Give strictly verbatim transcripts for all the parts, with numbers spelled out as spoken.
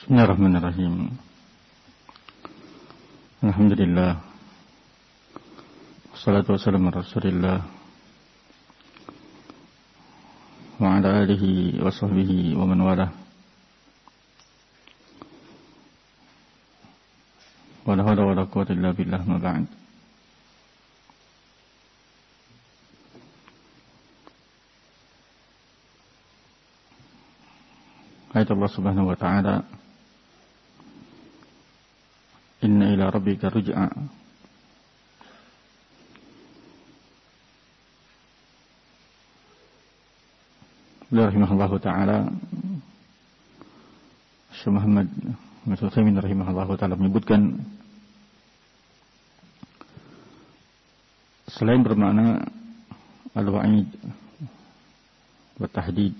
Bismillahirrahmanirrahim. Alhamdulillah. Wassalatu wassalamu ala Rasulillah wa ala alihi wa sahbihi wa man walah. Wa la hawla wa la quwwata illa billah, ma ba'd. Ayat Allah Subhanahu wa ta'ala, inna ila rabbika ruj'a. Beliau rahimahullahu ta'ala, Syekh Muhammad bin Utsaimin rahimahullahu ta'ala menyebutkan, selain bermakna al-wa'id wa tahdid,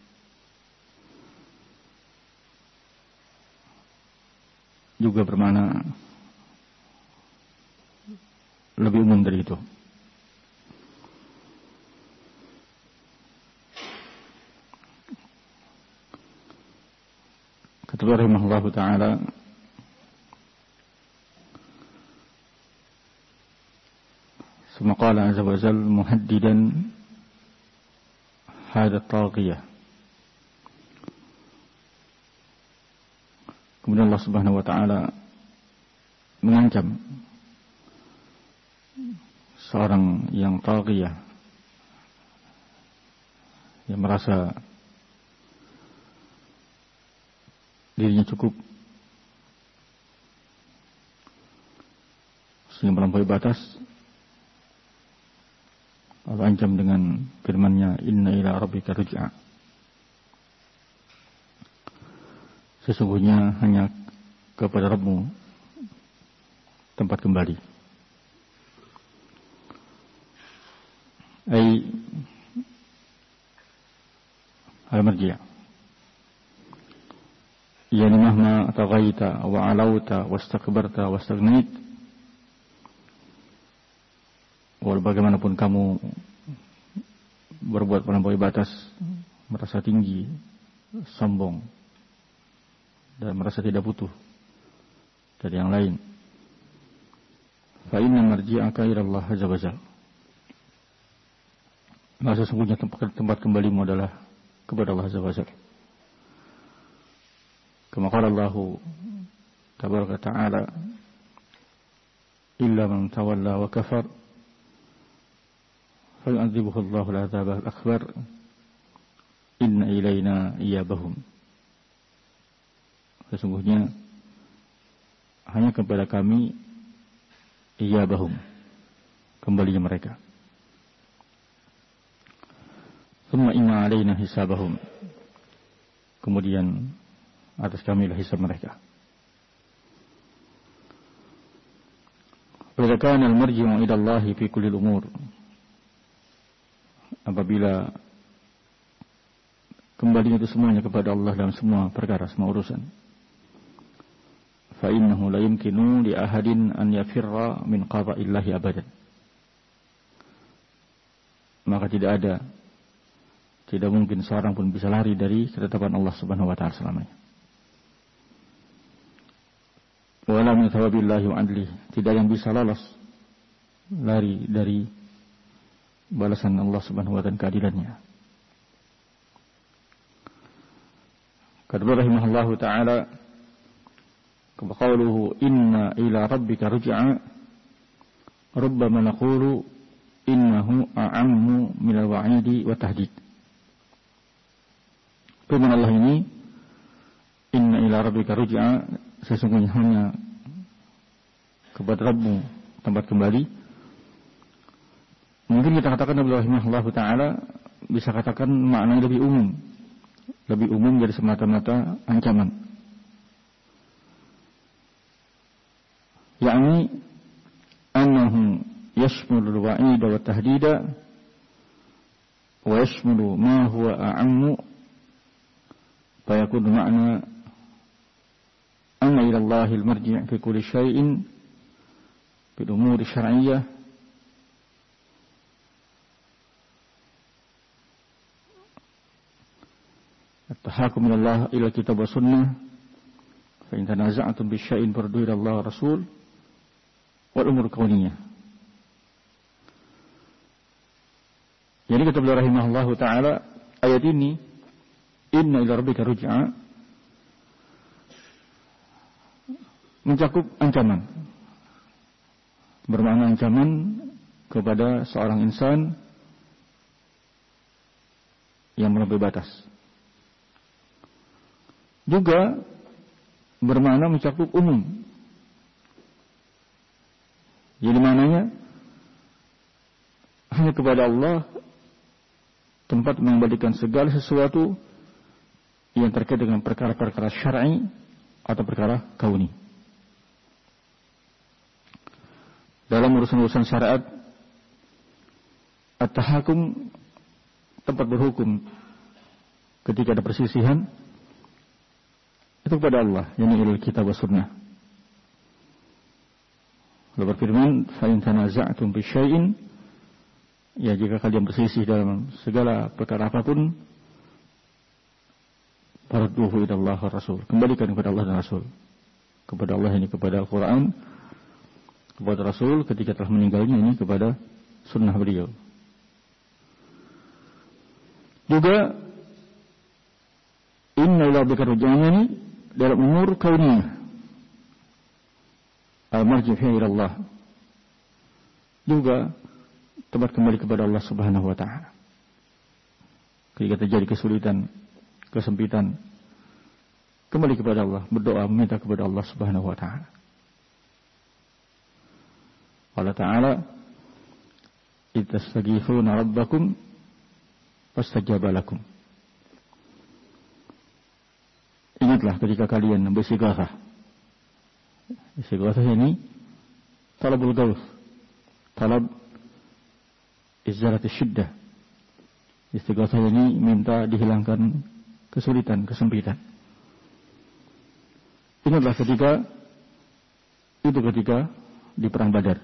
juga bermakna lebih umum dari itu. Kata beliau rahimahullahu ta'ala, summa qala azza wa jalla muhaddidan hadha at-taghiyah. Kemudian Allah Subhanahu wa ta'ala mengancam seorang yang taghiyah, yang merasa dirinya cukup sehingga melampaui batas. Allah ancam dengan firman-Nya, inna ila rabbika ruj'a. Sesungguhnya hanya kepada Rabbmu tempat kembali. Ai al-marji'. Yani mahma taghaita wa alauta wastakbarta wastaghnait. Walau bagaimanapun kamu berbuat melampaui batas, merasa tinggi, sombong, dan merasa tidak butuh dari yang lain, fa inna marji'aka ila Allah azza wa jalla. Maka sesungguhnya tempat, tempat kembalimu adalah kepada Allah azza wa jalla. Kama qala Allah tabaraka ta'ala, illa man tawalla wa kafar fa yu'adzibuhu Allahu al-'adzab al-akbar inna ilayna iyabahum. Sesungguhnya hanya kepada kami iyabahum, kembalinya mereka. Thumma inna alaina hisabahum. Kemudian atas kami lah hisab mereka. Wa idza kana al-marji'u ila Allah fi kulli al-umur. Apabila kembalinya itu semuanya kepada Allah dalam semua perkara, semua urusan, fa innahu la yumkinu li ahadin an yafirra min qada'illahi abadan. Maka tidak ada, tidak mungkin seorang pun bisa lari dari ketetapan Allah Subhanahu wa ta'ala selamanya. Wa la min thawabillahi wa adlihi. Tidak yang bisa lolos lari dari balasan Allah Subhanahu wa ta'ala, keadilannya. Kata rahimahullahu ta'ala, qawluhu inna ila rabbika ruj'a, rubbama naqulu innahu a'ammu min al-wa'idi wa tahdid. Firman Allah ini, inna ila rabbika ruj'a, sesungguhnya hanya kepada Rabbmu tempat kembali. Mungkin kita katakan Nabi rahimahullahu ta'ala bisa katakan maknanya lebih umum, lebih umum dari semata-mata ancaman. Yani annahu yashmulu al-wa'ida wa tahdida wa yashmulu ma huwa a'ammu, fa yakunu ma'na anna ila Allahi al-marji' fi kulli shay'in bil umuri syar'iyyah at-tahakum ila Allah ila kitab wa sunnah fa in tanaza'tum bi syai'in farudduhu ila Allah wa Rasul wal umur kauniyah. Jadi kata beliau rahimahullahu taala, ayat ini inna ila rabbika ruj'a mencakup ancaman, bermakna ancaman kepada seorang insan yang melampaui batas. Juga bermakna mencakup umum. Jadi maknanya hanya kepada Allah tempat mengembalikan segala sesuatu yang terkait dengan perkara-perkara syar'i atau perkara kauni. Dalam urusan-urusan syariat, at-tahakum, tempat berhukum ketika ada persisihan, itu kepada Allah, yakni ilal kitab wa sunnah. Allah berfirman, fa in tanaza'tum bi syai'in, ya jika kalian berselisih dalam segala perkara apapun, farudduhu ila Allah wa Rasul, kembalikan kepada Allah dan Rasul. Kepada Allah ini kepada Al-Qur'an, kepada Rasul ketika telah meninggalnya ini kepada sunnah beliau. Juga inna ila rabbika ruj'ana ini dalam umur kauniyah, al-marji' ila Allah, juga tempat kembali kepada Allah Subhanahu wa taala. Ketika terjadi kesulitan, kesempitan, kembali kepada Allah, berdoa meminta kepada Allah Subhanahu wa taala. Allah Ta'ala, ittastaghifuna rabbakum fastajaba lakum. Ingatlah ketika kalian beristighatsah. Istighatsah ini talabul ghauth, talab izzalat syiddah. Istighatsah ini minta dihilangkan kesulitan, kesempitan. Ingatlah ketika itu ketika di perang Badar.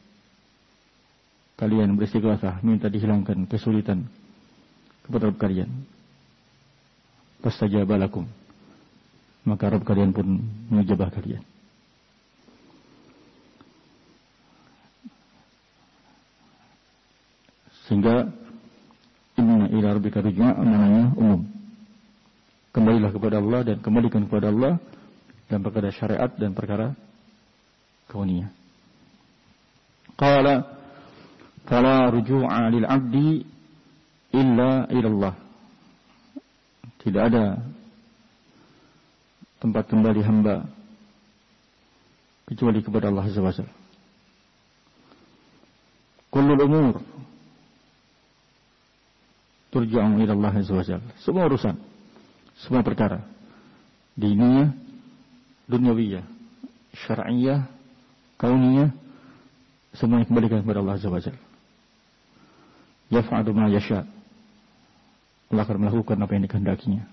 Kalian beristighatsah minta dihilangkan kesulitan kepada Rabb kalian. Fastajaba lakum. Maka Rabb kalian pun mengijabah kalian. Sehingga inna ila rabbika ruj'a namanya umum. Kembalilah kepada Allah dan kembalikan kepada Allah dan perkara syariat dan perkara kauniyah. Qala fala ruju'a lil 'abdi illa ila Allah. Tidak ada tempat kembali hamba kecuali kepada Allah Azza wa Jalla. Kullul umur turja'u ila Allah Azza wa Jalla. Semua urusan, semua perkara, diniyah, dunyawiyah, syar'iyah, kauniyah, semuanya kembalikan kepada Allah Azza wa Jalla. Yaf'alu ma yasha. Allah akan melakukan apa yang dikehendakinya.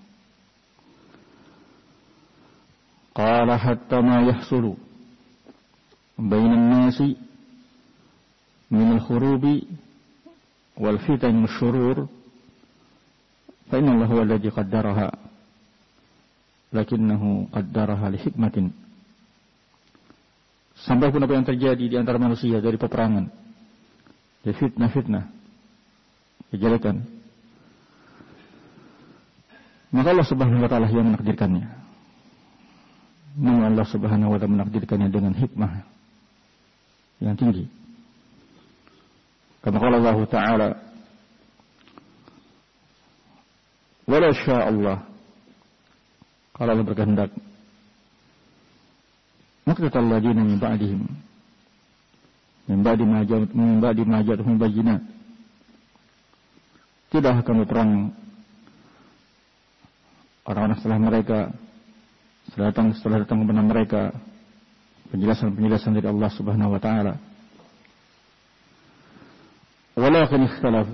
Qala hatta ma yahsulu bainan nasi min al-khurubi wal fitan wasyurur fa inna Allah huwa alladhi qaddaraha lakinnahu qaddaraha li hikmatin. Sampai pun apa yang terjadi di antara manusia dari peperangan, dari fitnah-fitnah, kejelekan, maka Allah Subhanahu wa taala yang menakdirkannya. Namun Allah Subhanahu wa taala menakdirkannya dengan hikmah yang tinggi. Kama qala Allah Ta'ala, "Walau syaa Allah," kalau Allah berkehendak, maqtatal ladina min ba'dihim min ba'di ma ja'at min ba'di ma ja'atuhum bayyinat. Tidak akan berperang orang-orang setelah mereka, setelah datang setelah datang kepada mereka penjelasan-penjelasan dari Allah Subhanahu wa taala. Walakin ikhtalafu,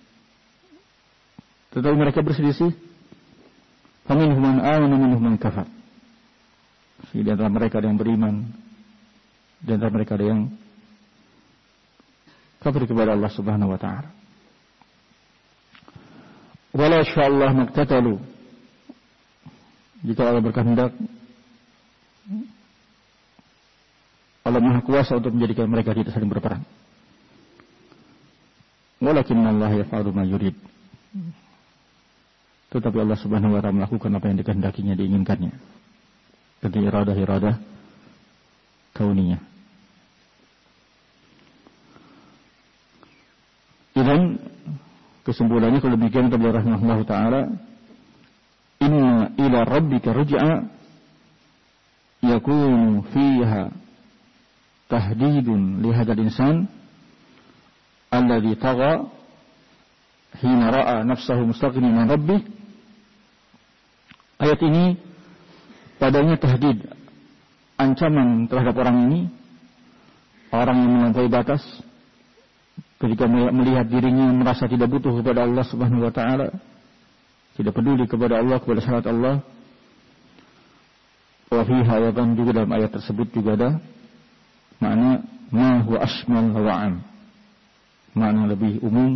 tetapi mereka berselisih. Faminhum man amana minhum man kafar. Di antara mereka ada yang beriman, di antara mereka ada yang kafir kepada Allah Subhanahu wa taala. Wala sya'allahu maktatalu. Jika Allah berkehendak, Allah Maha Kuasa untuk menjadikan mereka tidak saling berperang. Walakinna Allah yaf'alu ma yurid. Tetapi Allah Subhanahu wa taala melakukan apa yang dikehendakinya, diinginkannya. Bagi iradah-iradah kauniyah. Dan kesimpulannya kalau demikian kata beliau rahimahullah taala, inna ila rabbika ruj'a yakunu fiha tahdidun li hadzal insan alladhi tagha hina ra'a nafsahu mustaghniyan min rabbih. Ayat ini padanya tahdid, ancaman terhadap orang ini, orang yang melampaui batas ketika melihat dirinya merasa tidak butuh kepada Allah Subhanahu wa taala, tidak peduli kepada Allah, kepada syariat Allah. Wa fiha ayatan, juga dalam ayat tersebut juga ada makna ma huwa asmal wa am, makna lebih umum,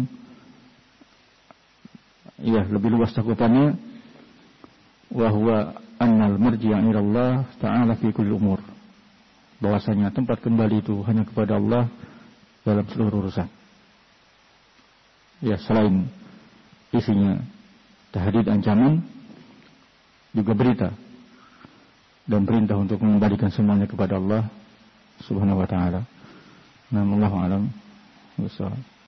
ya lebih luas cakupannya. Wa huwa annal marji'a ila Allah ta'ala fi kulli umur, bahwasanya tempat kembali itu hanya kepada Allah dalam seluruh urusan. Ya, selain isinya tahdid, ancaman, juga berita dan perintah untuk mengembalikan semuanya kepada Allah Subhanahu wa taala. Nah, wallahu a'lam.